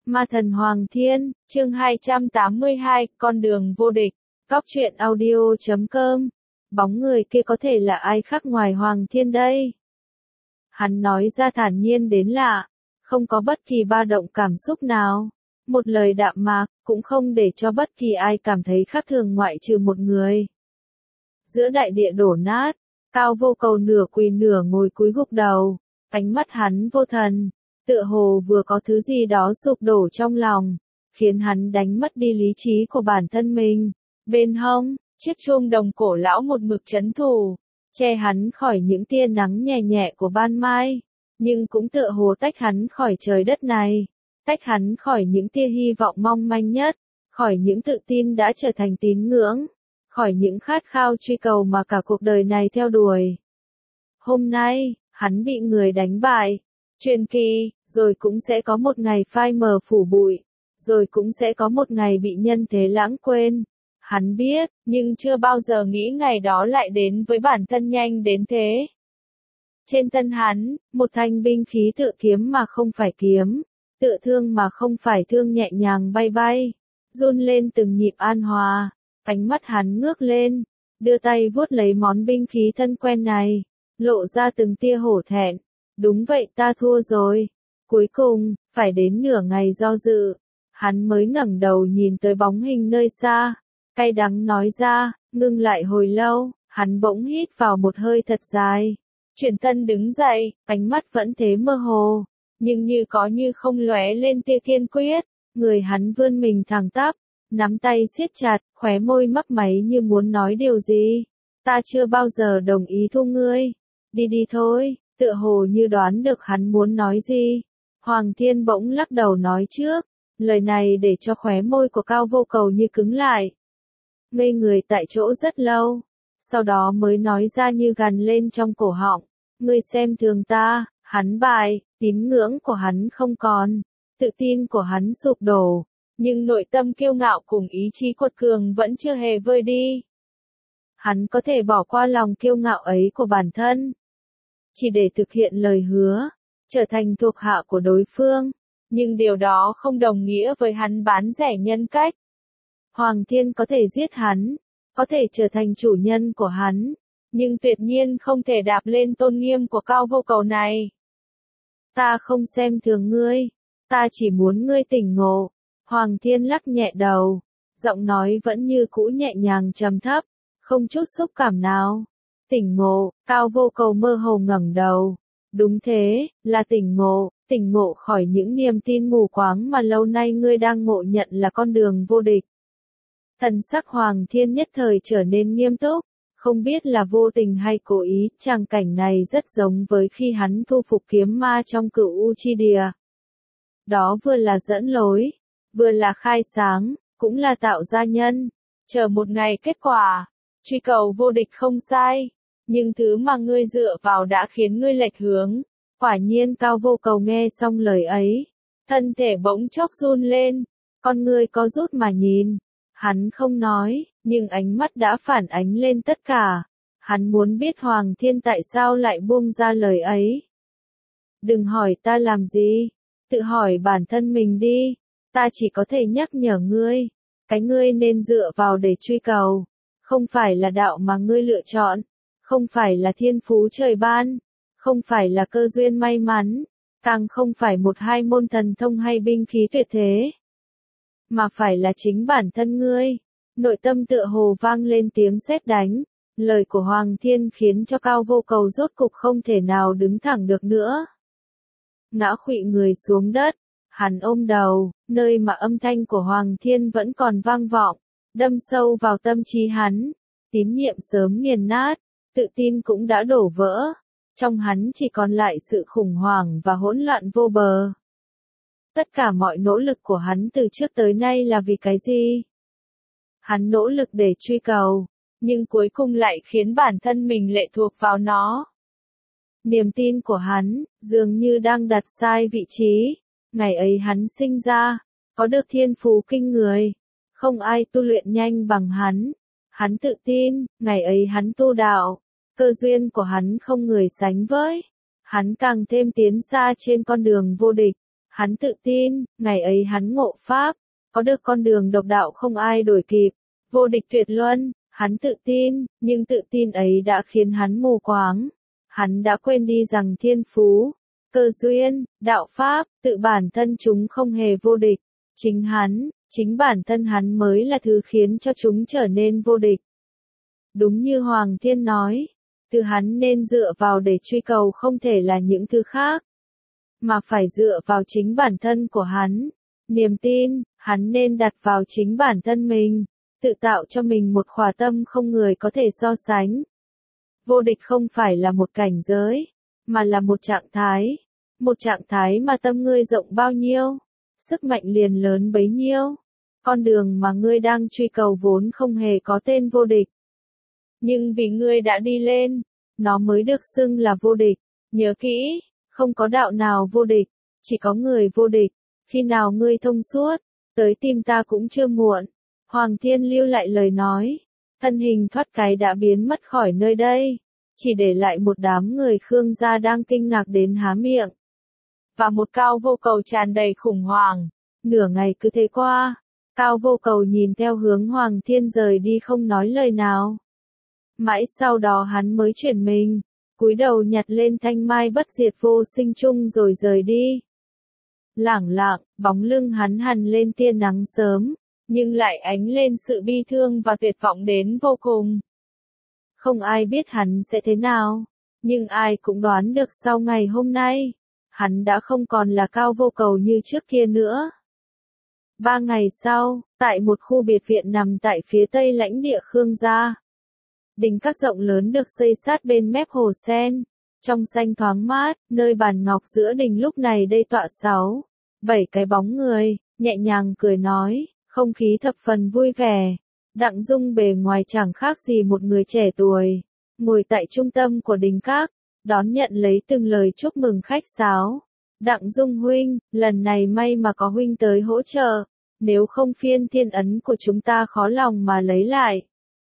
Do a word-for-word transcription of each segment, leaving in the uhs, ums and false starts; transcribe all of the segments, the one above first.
Ma thần Hoàng Thiên, chương hai trăm tám mươi hai, con đường vô địch. Góc truyện audio chấm com. Bóng người kia có thể là ai khác ngoài Hoàng Thiên đây? Hắn nói ra thản nhiên đến lạ, không có bất kỳ ba động cảm xúc nào. Một lời đạm mạc, cũng không để cho bất kỳ ai cảm thấy khác thường ngoại trừ một người. Giữa đại địa đổ nát, Cao Vô Cầu nửa quỳ nửa ngồi cúi gục đầu, ánh mắt hắn vô thần, tựa hồ vừa có thứ gì đó sụp đổ trong lòng, khiến hắn đánh mất đi lý trí của bản thân mình. Bên hông, chiếc chuông đồng cổ lão một mực trấn thủ, che hắn khỏi những tia nắng nhẹ nhẹ của ban mai, nhưng cũng tựa hồ tách hắn khỏi trời đất này, tách hắn khỏi những tia hy vọng mong manh nhất, khỏi những tự tin đã trở thành tín ngưỡng, khỏi những khát khao truy cầu mà cả cuộc đời này theo đuổi. Hôm nay, hắn bị người đánh bại, truyền kỳ, rồi cũng sẽ có một ngày phai mờ phủ bụi, rồi cũng sẽ có một ngày bị nhân thế lãng quên. Hắn biết, nhưng chưa bao giờ nghĩ ngày đó lại đến với bản thân nhanh đến thế. Trên thân hắn, một thanh binh khí tự kiếm mà không phải kiếm, tự thương mà không phải thương nhẹ nhàng bay bay, run lên từng nhịp an hòa. Ánh mắt hắn ngước lên, đưa tay vuốt lấy món binh khí thân quen này, lộ ra từng tia hổ thẹn. Đúng vậy, ta thua rồi. Cuối cùng, phải đến nửa ngày do dự, hắn mới ngẩng đầu nhìn tới bóng hình nơi xa, cay đắng nói ra, ngưng lại hồi lâu, hắn bỗng hít vào một hơi thật dài. Chuyển thân đứng dậy, ánh mắt vẫn thế mơ hồ, nhưng như có như không lóe lên tia kiên quyết, người hắn vươn mình thẳng tắp, nắm tay siết chặt, khóe môi mấp máy như muốn nói điều gì. Ta chưa bao giờ đồng ý thu ngươi. Đi đi thôi, tựa hồ như đoán được hắn muốn nói gì. Hoàng Thiên bỗng lắc đầu nói trước, lời này để cho khóe môi của Cao Vô Cầu như cứng lại. Ngây người tại chỗ rất lâu, sau đó mới nói ra như gằn lên trong cổ họng. Ngươi xem thường ta, hắn bại, tín ngưỡng của hắn không còn, tự tin của hắn sụp đổ. Nhưng nội tâm kiêu ngạo cùng ý chí cuột cường vẫn chưa hề vơi đi. Hắn có thể bỏ qua lòng kiêu ngạo ấy của bản thân, chỉ để thực hiện lời hứa, trở thành thuộc hạ của đối phương, nhưng điều đó không đồng nghĩa với hắn bán rẻ nhân cách. Hoàng Thiên có thể giết hắn, có thể trở thành chủ nhân của hắn, nhưng tuyệt nhiên không thể đạp lên tôn nghiêm của Cao Vô Cầu này. Ta không xem thường ngươi, ta chỉ muốn ngươi tỉnh ngộ. Hoàng Thiên lắc nhẹ đầu, giọng nói vẫn như cũ nhẹ nhàng trầm thấp, không chút xúc cảm nào. Tỉnh ngộ, Cao Vô Cầu mơ hồ ngẩng đầu. Đúng thế, là tỉnh ngộ, tỉnh ngộ khỏi những niềm tin mù quáng mà lâu nay ngươi đang ngộ nhận là con đường vô địch. Thần sắc Hoàng Thiên nhất thời trở nên nghiêm túc, không biết là vô tình hay cố ý, tràng cảnh này rất giống với khi hắn thu phục kiếm ma trong Cửu U Chi Địa. Đó vừa là dẫn lối, vừa là khai sáng, cũng là tạo ra nhân, chờ một ngày kết quả. Truy cầu vô địch không sai, nhưng thứ mà ngươi dựa vào đã khiến ngươi lệch hướng. Quả nhiên Cao Vô Cầu nghe xong lời ấy, thân thể bỗng chốc run lên, con ngươi có rút mà nhìn. Hắn không nói, nhưng ánh mắt đã phản ánh lên tất cả. Hắn muốn biết Hoàng Thiên tại sao lại buông ra lời ấy. Đừng hỏi ta làm gì, tự hỏi bản thân mình đi. Ta chỉ có thể nhắc nhở ngươi, cái ngươi nên dựa vào để truy cầu, không phải là đạo mà ngươi lựa chọn, không phải là thiên phú trời ban, không phải là cơ duyên may mắn, càng không phải một hai môn thần thông hay binh khí tuyệt thế, mà phải là chính bản thân ngươi. Nội tâm tựa hồ vang lên tiếng sét đánh, lời của Hoàng Thiên khiến cho Cao Vô Cầu rốt cục không thể nào đứng thẳng được nữa. Ngã khuỵu người xuống đất. Hắn ôm đầu, nơi mà âm thanh của Hoàng Thiên vẫn còn vang vọng, đâm sâu vào tâm trí hắn. Tín nhiệm sớm nghiền nát, tự tin cũng đã đổ vỡ. Trong hắn chỉ còn lại sự khủng hoảng và hỗn loạn vô bờ. Tất cả mọi nỗ lực của hắn từ trước tới nay là vì cái gì? Hắn nỗ lực để truy cầu, nhưng cuối cùng lại khiến bản thân mình lệ thuộc vào nó. Niềm tin của hắn, dường như đang đặt sai vị trí. Ngày ấy hắn sinh ra, có được thiên phú kinh người, không ai tu luyện nhanh bằng hắn. Hắn tự tin, ngày ấy hắn tu đạo, cơ duyên của hắn không người sánh với. Hắn càng thêm tiến xa trên con đường vô địch. Hắn tự tin, ngày ấy hắn ngộ pháp, có được con đường độc đạo không ai đổi kịp, vô địch tuyệt luân, hắn tự tin, nhưng tự tin ấy đã khiến hắn mù quáng. Hắn đã quên đi rằng thiên phú, cơ duyên, đạo pháp, tự bản thân chúng không hề vô địch. Chính hắn, chính bản thân hắn mới là thứ khiến cho chúng trở nên vô địch. Đúng như Hoàng Thiên nói, thứ hắn nên dựa vào để truy cầu không thể là những thứ khác, mà phải dựa vào chính bản thân của hắn. Niềm tin, hắn nên đặt vào chính bản thân mình, tự tạo cho mình một khỏa tâm không người có thể so sánh. Vô địch không phải là một cảnh giới, mà là một trạng thái. Một trạng thái mà tâm ngươi rộng bao nhiêu, sức mạnh liền lớn bấy nhiêu. Con đường mà ngươi đang truy cầu vốn không hề có tên vô địch. Nhưng vì ngươi đã đi lên, nó mới được xưng là vô địch. Nhớ kỹ, không có đạo nào vô địch, chỉ có người vô địch. Khi nào ngươi thông suốt, tới tìm ta cũng chưa muộn. Hoàng Thiên lưu lại lời nói, thân hình thoát cái đã biến mất khỏi nơi đây, chỉ để lại một đám người Khương gia đang kinh ngạc đến há miệng. Và một Cao Vô Cầu tràn đầy khủng hoảng. Nửa ngày cứ thế qua, Cao Vô Cầu nhìn theo hướng Hoàng Thiên rời đi không nói lời nào. Mãi sau đó hắn mới chuyển mình, cúi đầu nhặt lên thanh mai bất diệt vô sinh chung rồi rời đi. Lẳng lặng, bóng lưng hắn hằn lên tia nắng sớm, nhưng lại ánh lên sự bi thương và tuyệt vọng đến vô cùng. Không ai biết hắn sẽ thế nào, nhưng ai cũng đoán được sau ngày hôm nay, hắn đã không còn là Cao Vô Cầu như trước kia nữa. Ba ngày sau, tại một khu biệt viện nằm tại phía tây lãnh địa Khương gia, đình các rộng lớn được xây sát bên mép hồ sen, trong xanh thoáng mát, nơi bàn ngọc giữa đình lúc này đây tọa sáu, bảy cái bóng người, nhẹ nhàng cười nói, không khí thập phần vui vẻ. Đặng Dung bề ngoài chẳng khác gì một người trẻ tuổi, ngồi tại trung tâm của đình các, đón nhận lấy từng lời chúc mừng khách sáo. Đặng Dung huynh, lần này may mà có huynh tới hỗ trợ, nếu không phiên thiên ấn của chúng ta khó lòng mà lấy lại.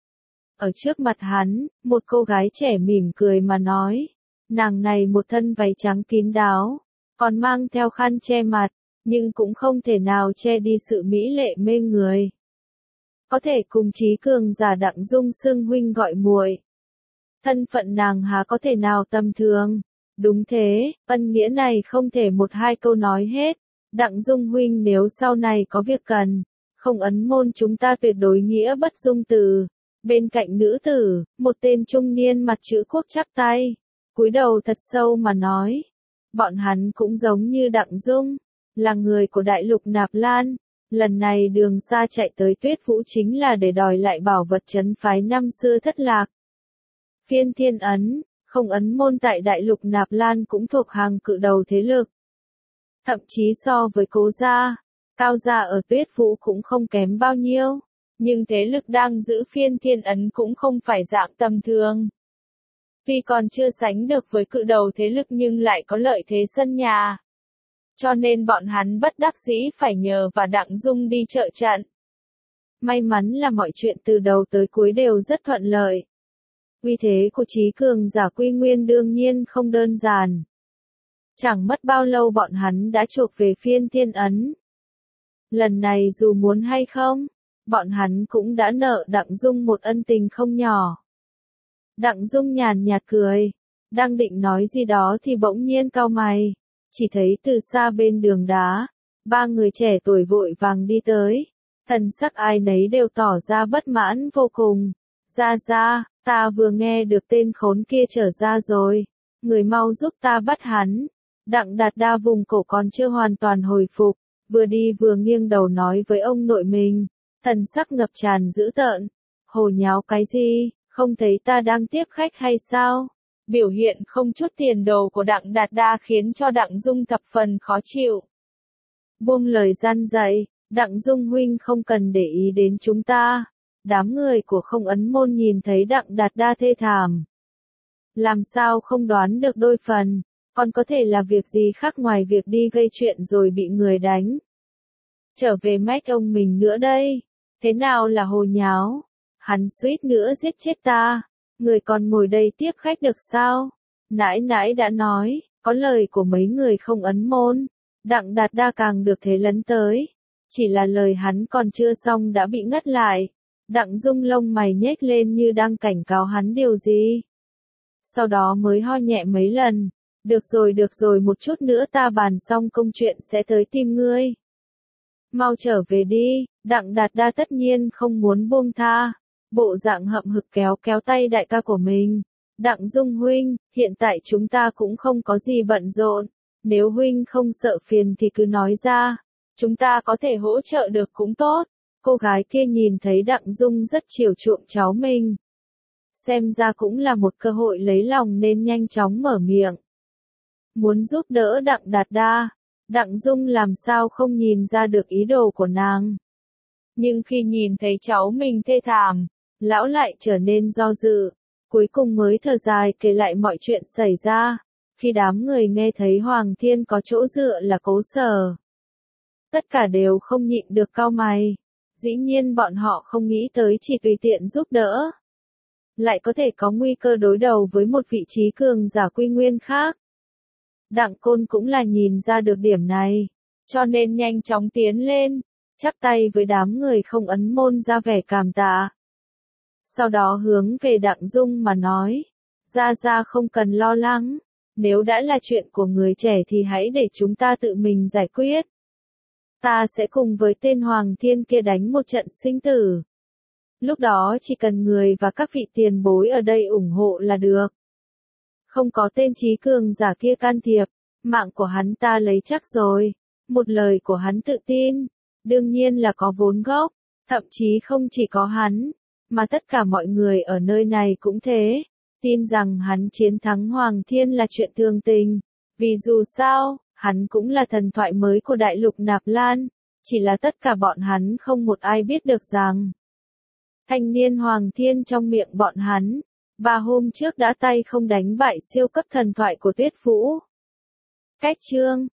Ở trước mặt hắn, một cô gái trẻ mỉm cười mà nói, nàng này một thân váy trắng kín đáo, còn mang theo khăn che mặt, nhưng cũng không thể nào che đi sự mỹ lệ mê người. Có thể cùng Chí Cường giả Đặng Dung xưng huynh gọi muội. Thân phận nàng há có thể nào tầm thường. Đúng thế, ân nghĩa này không thể một hai câu nói hết. Đặng Dung huynh nếu sau này có việc cần, không ấn môn chúng ta tuyệt đối nghĩa bất dung từ. Bên cạnh nữ tử, một tên trung niên mặt chữ quốc chắp tay, cúi đầu thật sâu mà nói. Bọn hắn cũng giống như Đặng Dung, là người của đại lục Nạp Lan. Lần này đường xa chạy tới Tuyết Vũ chính là để đòi lại bảo vật trấn phái năm xưa thất lạc. Phiên thiên ấn, không ấn môn tại đại lục Nạp Lan cũng thuộc hàng cự đầu thế lực. Thậm chí so với Cố gia, Cao gia ở Tuyết Vũ cũng không kém bao nhiêu, nhưng thế lực đang giữ phiên thiên ấn cũng không phải dạng tầm thường. Tuy còn chưa sánh được với cự đầu thế lực nhưng lại có lợi thế sân nhà. Cho nên bọn hắn bất đắc dĩ phải nhờ và Đặng Dung đi trợ trận. May mắn là mọi chuyện từ đầu tới cuối đều rất thuận lợi. Uy thế của Chí Cường giả Quy Nguyên đương nhiên không đơn giản. Chẳng mất bao lâu bọn hắn đã chuộc về phiên thiên ấn. Lần này dù muốn hay không, bọn hắn cũng đã nợ Đặng Dung một ân tình không nhỏ. Đặng Dung nhàn nhạt cười, đang định nói gì đó thì bỗng nhiên cau mày. Chỉ thấy từ xa bên đường đá, ba người trẻ tuổi vội vàng đi tới, thần sắc ai nấy đều tỏ ra bất mãn vô cùng. Ra ra, ta vừa nghe được tên khốn kia trở ra rồi, người mau giúp ta bắt hắn. Đặng Đạt Đa vùng cổ còn chưa hoàn toàn hồi phục, vừa đi vừa nghiêng đầu nói với ông nội mình, thần sắc ngập tràn dữ tợn. Hồ nháo cái gì, không thấy ta đang tiếp khách hay sao? Biểu hiện không chút tiền đồ của Đặng Đạt Đa khiến cho Đặng Dung thập phần khó chịu. Buông lời gian dạy, Đặng Dung huynh không cần để ý đến chúng ta. Đám người của không ấn môn nhìn thấy Đặng Đạt Đa thê thảm. Làm sao không đoán được đôi phần, còn có thể là việc gì khác ngoài việc đi gây chuyện rồi bị người đánh. Trở về mách ông mình nữa đây, thế nào là hồ nháo, hắn suýt nữa giết chết ta. Người còn ngồi đây tiếp khách được sao? Nãi nãi đã nói, có lời của mấy người không ấn môn, Đặng Đạt Đa càng được thế lấn tới. Chỉ là lời hắn còn chưa xong đã bị ngắt lại. Đặng Dung lông mày nhếch lên như đang cảnh cáo hắn điều gì. Sau đó mới ho nhẹ mấy lần. Được rồi được rồi, một chút nữa ta bàn xong công chuyện sẽ tới tìm ngươi. Mau trở về đi. Đặng Đạt Đa tất nhiên không muốn buông tha. Bộ dạng hậm hực kéo kéo tay đại ca của mình. Đặng Dung huynh, hiện tại chúng ta cũng không có gì bận rộn. Nếu huynh không sợ phiền thì cứ nói ra. Chúng ta có thể hỗ trợ được cũng tốt. Cô gái kia nhìn thấy Đặng Dung rất chiều chuộng cháu mình. Xem ra cũng là một cơ hội lấy lòng nên nhanh chóng mở miệng. Muốn giúp đỡ Đặng Đạt Đa. Đặng Dung làm sao không nhìn ra được ý đồ của nàng. Nhưng khi nhìn thấy cháu mình thê thảm, lão lại trở nên do dự. Cuối cùng mới thở dài kể lại mọi chuyện xảy ra. Khi đám người nghe thấy Hoàng Thiên có chỗ dựa là Cố Sở, tất cả đều không nhịn được cau mày. Dĩ nhiên bọn họ không nghĩ tới chỉ tùy tiện giúp đỡ, lại có thể có nguy cơ đối đầu với một vị trí cường giả quy nguyên khác. Đặng Côn cũng là nhìn ra được điểm này, cho nên nhanh chóng tiến lên, chắp tay với đám người không ấn môn ra vẻ cảm tạ. Sau đó hướng về Đặng Dung mà nói, Gia Gia không cần lo lắng, nếu đã là chuyện của người trẻ thì hãy để chúng ta tự mình giải quyết. Ta sẽ cùng với tên Hoàng Thiên kia đánh một trận sinh tử. Lúc đó chỉ cần người và các vị tiền bối ở đây ủng hộ là được. Không có tên trí cường giả kia can thiệp, mạng của hắn ta lấy chắc rồi. Một lời của hắn tự tin, đương nhiên là có vốn gốc, thậm chí không chỉ có hắn, mà tất cả mọi người ở nơi này cũng thế. Tin rằng hắn chiến thắng Hoàng Thiên là chuyện thường tình, vì dù sao, hắn cũng là thần thoại mới của đại lục Nạp Lan, chỉ là tất cả bọn hắn không một ai biết được rằng thanh niên Hoàng Thiên trong miệng bọn hắn, ba hôm trước đã tay không đánh bại siêu cấp thần thoại của Tuyết Vũ. Cách chương